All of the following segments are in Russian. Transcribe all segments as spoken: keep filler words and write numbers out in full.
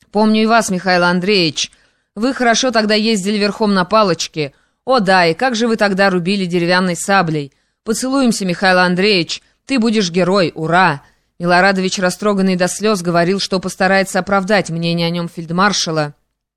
Помню и вас, Михаил Андреевич. Вы хорошо тогда ездили верхом на палочке. О да, и как же вы тогда рубили деревянной саблей. Поцелуемся, Михаил Андреевич. Ты будешь герой, ура!» Милорадович, растроганный до слез, говорил, что постарается оправдать мнение о нем фельдмаршала.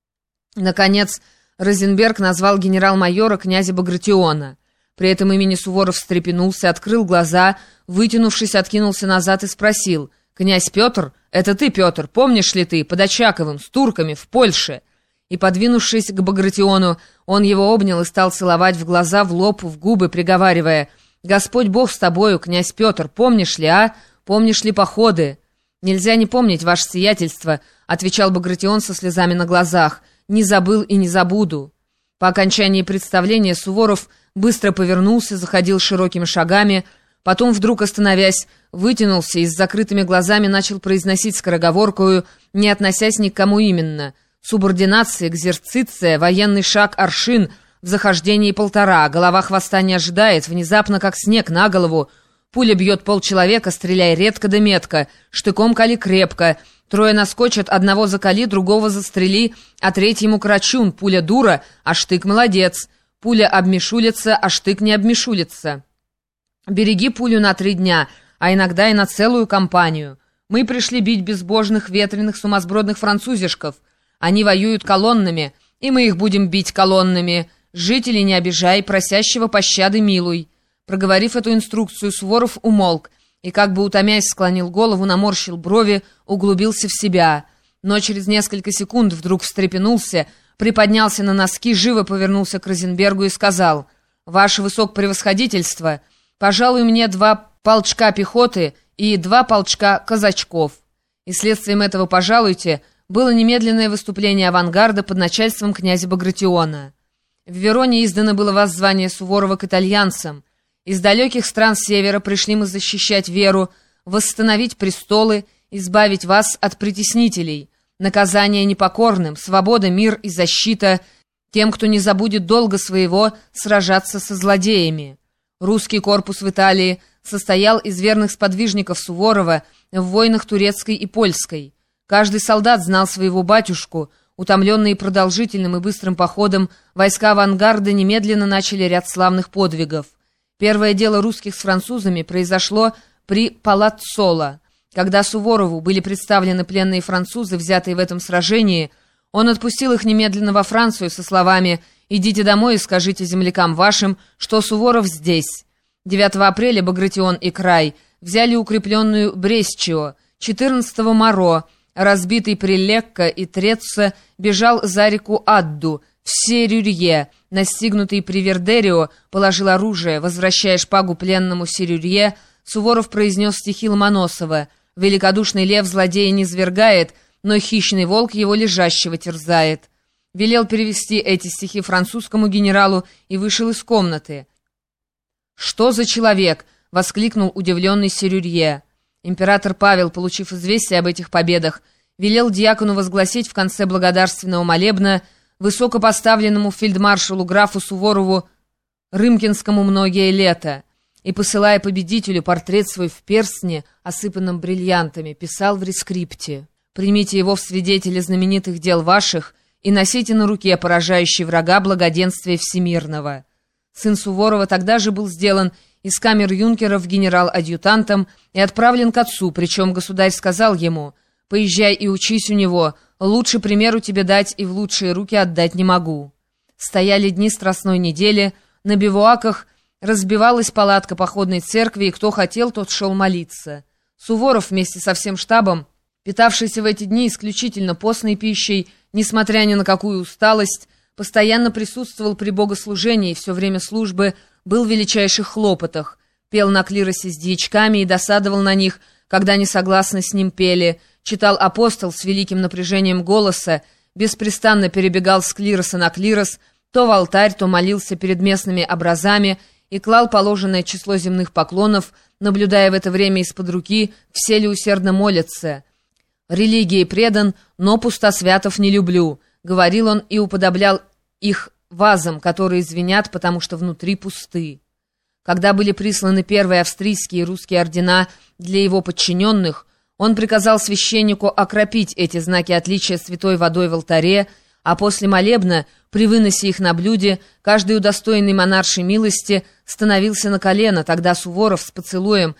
Наконец, Розенберг назвал генерал-майора князя Багратиона. При этом имени Суворов встрепенулся, открыл глаза, вытянувшись, откинулся назад и спросил: «Князь Петр? Это ты, Петр, помнишь ли ты, под Очаковым, с турками, в Польше?» И, подвинувшись к Багратиону, он его обнял и стал целовать в глаза, в лоб, в губы, приговаривая: «Господь Бог с тобою, князь Петр, помнишь ли, а? Помнишь ли походы?» «Нельзя не помнить, ваше сиятельство», — отвечал Багратион со слезами на глазах. «Не забыл и не забуду». По окончании представления Суворов быстро повернулся, заходил широкими шагами, потом, вдруг остановясь, вытянулся и с закрытыми глазами начал произносить скороговоркою, не относясь ни к кому именно: «Субординация, экзерциция, военный шаг, аршин, в захождении полтора, голова хвоста не ожидает, внезапно, как снег на голову, пуля бьет полчеловека, стреляй редко да метко, штыком кали крепко, трое наскочат, одного закали, другого застрели, а третьему крачун, пуля дура, а штык молодец, пуля обмешулится, а штык не обмешулится. Береги пулю на три дня, а иногда и на целую компанию. Мы пришли бить безбожных, ветреных, сумасбродных французишков. Они воюют колоннами, и мы их будем бить колоннами. Жителей не обижай, просящего пощады милуй». Проговорив эту инструкцию, Суворов умолк и, как бы утомясь, склонил голову, наморщил брови, углубился в себя. Но через несколько секунд вдруг встрепенулся, приподнялся на носки, живо повернулся к Розенбергу и сказал: «Ваше высокопревосходительство, пожалуй, мне два полчка пехоты и два полчка казачков». И следствием этого «пожалуйте» было немедленное выступление авангарда под начальством князя Багратиона. В Вероне издано было воззвание Суворова к итальянцам: «Из далеких стран севера пришли мы защищать веру, восстановить престолы, избавить вас от притеснителей. Наказание непокорным, свобода, мир и защита тем, кто не забудет долга своего сражаться со злодеями». Русский корпус в Италии состоял из верных сподвижников Суворова в войнах турецкой и польской. Каждый солдат знал своего батюшку. Утомленные продолжительным и быстрым походом, войска авангарда немедленно начали ряд славных подвигов. Первое дело русских с французами произошло при Палаццоло. Когда Суворову были представлены пленные французы, взятые в этом сражении, он отпустил их немедленно во Францию со словами: «Идите домой и скажите землякам вашим, что Суворов здесь». девятого апреля Багратион и Край взяли укрепленную Брестчио. четырнадцатого Моро, разбитый при Лекко и Треццо, бежал за реку Адду в Серюрье. Настигнутый при Вердерио положил оружие. Возвращая шпагу пленному Серюрье, Суворов произнес стихи Ломоносова: «Великодушный лев злодея не свергает, но хищный волк его лежащего терзает». Велел перевести эти стихи французскому генералу и вышел из комнаты. «Что за человек?» — воскликнул удивленный Серюрье. Император Павел, получив известие об этих победах, велел дьякону возгласить в конце благодарственного молебна высокопоставленному фельдмаршалу графу Суворову Рымкинскому многие лета, и, посылая победителю портрет свой в перстне, осыпанном бриллиантами, писал в рескрипте: «Примите его в свидетели знаменитых дел ваших и носите на руке поражающий врага благоденствия всемирного». Сын Суворова тогда же был сделан из камер юнкеров генерал-адъютантом и отправлен к отцу, причем государь сказал ему: «Поезжай и учись у него, лучше примеру тебе дать и в лучшие руки отдать не могу». Стояли дни страстной недели, на бивуаках разбивалась палатка походной церкви, и кто хотел, тот шел молиться. Суворов вместе со всем штабом, питавшийся в эти дни исключительно постной пищей, несмотря ни на какую усталость, постоянно присутствовал при богослужении и все время службы был в величайших хлопотах, пел на клиросе с дьячками и досадовал на них, когда несогласно с ним пели, читал апостол с великим напряжением голоса, беспрестанно перебегал с клироса на клирос, то в алтарь, то молился перед местными образами и клал положенное число земных поклонов, наблюдая в это время из-под руки, все ли усердно молятся. «Религии предан, но пустосвятов не люблю», — говорил он и уподоблял их вазам, которые звенят, потому что внутри пусты. Когда были присланы первые австрийские и русские ордена для его подчиненных, Он приказал священнику окропить эти знаки отличия святой водой в алтаре, а после молебна, при выносе их на блюде, каждый удостоенный монаршей милости становился на колено, тогда Суворов с поцелуем